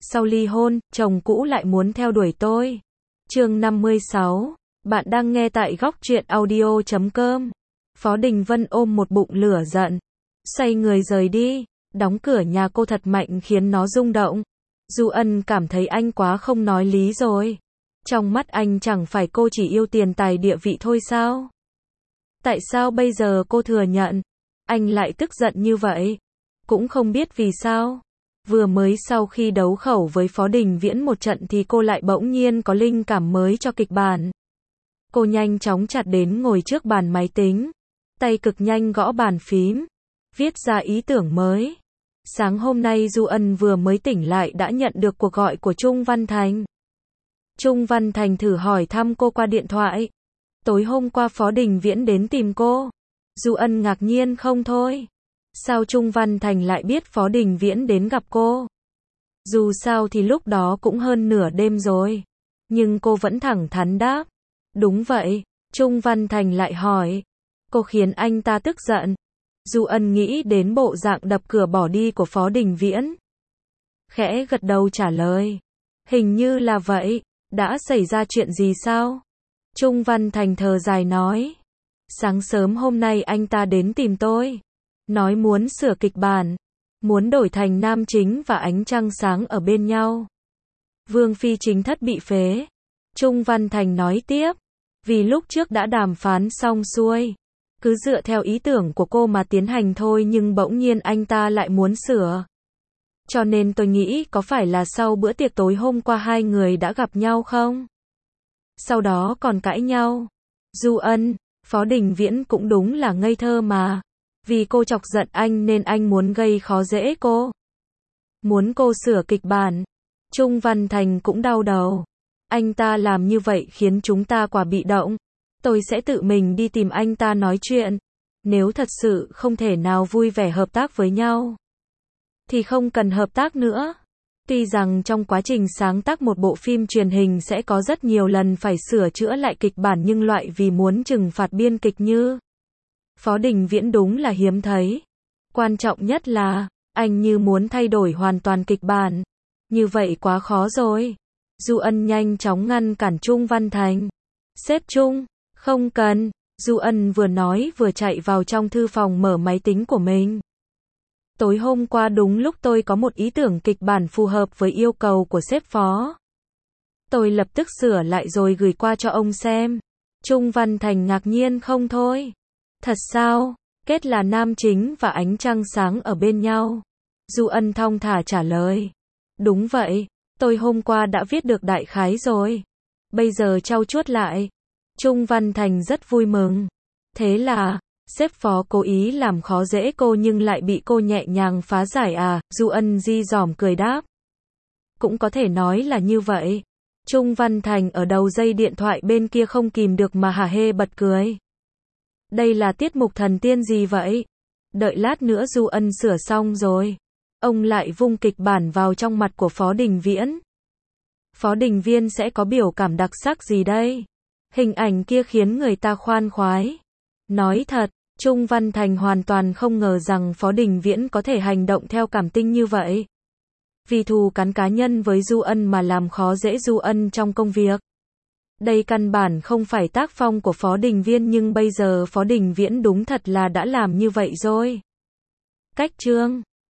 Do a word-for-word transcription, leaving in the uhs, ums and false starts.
sau ly hôn, chồng cũ lại muốn theo đuổi tôi. Chương năm mươi sáu. Bạn đang nghe tại góc truyện audio chấm com. Phó Đình Vân ôm một bụng lửa giận, xoay người rời đi, đóng cửa nhà cô thật mạnh khiến nó rung động. Du Ân cảm thấy anh quá không nói lý rồi. Trong mắt anh chẳng phải cô chỉ yêu tiền tài địa vị thôi sao? Tại sao bây giờ cô thừa nhận, anh lại tức giận như vậy? Cũng không biết vì sao. Vừa mới sau khi đấu khẩu với Phó Đình Viễn một trận thì cô lại bỗng nhiên có linh cảm mới cho kịch bản. Cô nhanh chóng chặt đến ngồi trước bàn máy tính, tay cực nhanh gõ bàn phím, viết ra ý tưởng mới. Sáng hôm nay Du Ân vừa mới tỉnh lại đã nhận được cuộc gọi của Trung Văn Thành. Trung Văn Thành thử hỏi thăm cô qua điện thoại. Tối hôm qua Phó Đình Viễn đến tìm cô. Du Ân ngạc nhiên không thôi. Sao Trung Văn Thành lại biết Phó Đình Viễn đến gặp cô? Dù sao thì lúc đó cũng hơn nửa đêm rồi. Nhưng cô vẫn thẳng thắn đáp. Đúng vậy. Trung Văn Thành lại hỏi. Cô khiến anh ta tức giận. Du Ân nghĩ đến bộ dạng đập cửa bỏ đi của Phó Đình Viễn. Khẽ gật đầu trả lời. Hình như là vậy. Đã xảy ra chuyện gì sao? Trung Văn Thành thở dài nói. Sáng sớm hôm nay anh ta đến tìm tôi. Nói muốn sửa kịch bản. Muốn đổi thành nam chính và ánh trăng sáng ở bên nhau. Vương phi chính thất bị phế. Trung Văn Thành nói tiếp. Vì lúc trước đã đàm phán xong xuôi. Cứ dựa theo ý tưởng của cô mà tiến hành thôi nhưng bỗng nhiên anh ta lại muốn sửa. Cho nên tôi nghĩ có phải là sau bữa tiệc tối hôm qua hai người đã gặp nhau không? Sau đó còn cãi nhau. Du Ân, Phó Đình Viễn cũng đúng là ngây thơ mà. Vì cô chọc giận anh nên anh muốn gây khó dễ cô. Muốn cô sửa kịch bản. Trung Văn Thành cũng đau đầu. Anh ta làm như vậy khiến chúng ta quả bị động. Tôi sẽ tự mình đi tìm anh ta nói chuyện. Nếu thật sự không thể nào vui vẻ hợp tác với nhau, thì không cần hợp tác nữa. Tuy rằng trong quá trình sáng tác một bộ phim truyền hình sẽ có rất nhiều lần phải sửa chữa lại kịch bản nhưng loại vì muốn trừng phạt biên kịch như Phó Đình Viễn đúng là hiếm thấy. Quan trọng nhất là, anh như muốn thay đổi hoàn toàn kịch bản. Như vậy quá khó rồi. Du Ân nhanh chóng ngăn cản Trung Văn Thành. Sếp Trung, không cần. Du Ân vừa nói vừa chạy vào trong thư phòng mở máy tính của mình. Tối hôm qua đúng lúc tôi có một ý tưởng kịch bản phù hợp với yêu cầu của sếp Phó. Tôi lập tức sửa lại rồi gửi qua cho ông xem. Trung Văn Thành ngạc nhiên không thôi. Thật sao? Kết là nam chính và ánh trăng sáng ở bên nhau. Du Ân thong thả trả lời. Đúng vậy, tôi hôm qua đã viết được đại khái rồi. Bây giờ trau chuốt lại. Trung Văn Thành rất vui mừng. Thế là, sếp Phó cố ý làm khó dễ cô nhưng lại bị cô nhẹ nhàng phá giải à? Du Ân di dỏm cười đáp. Cũng có thể nói là như vậy. Trung Văn Thành ở đầu dây điện thoại bên kia không kìm được mà hả hê bật cười. Đây là tiết mục thần tiên gì vậy? Đợi lát nữa Du Ân sửa xong rồi. Ông lại vung kịch bản vào trong mặt của Phó Đình Viễn. Phó Đình Viễn sẽ có biểu cảm đặc sắc gì đây? Hình ảnh kia khiến người ta khoan khoái. Nói thật, Trung Văn Thành hoàn toàn không ngờ rằng Phó Đình Viễn có thể hành động theo cảm tình như vậy. Vì thù cắn cá nhân với Du Ân mà làm khó dễ Du Ân trong công việc. Đây căn bản không phải tác phong của Phó Đình Viễn nhưng bây giờ Phó Đình Viễn đúng thật là đã làm như vậy rồi. Cách chương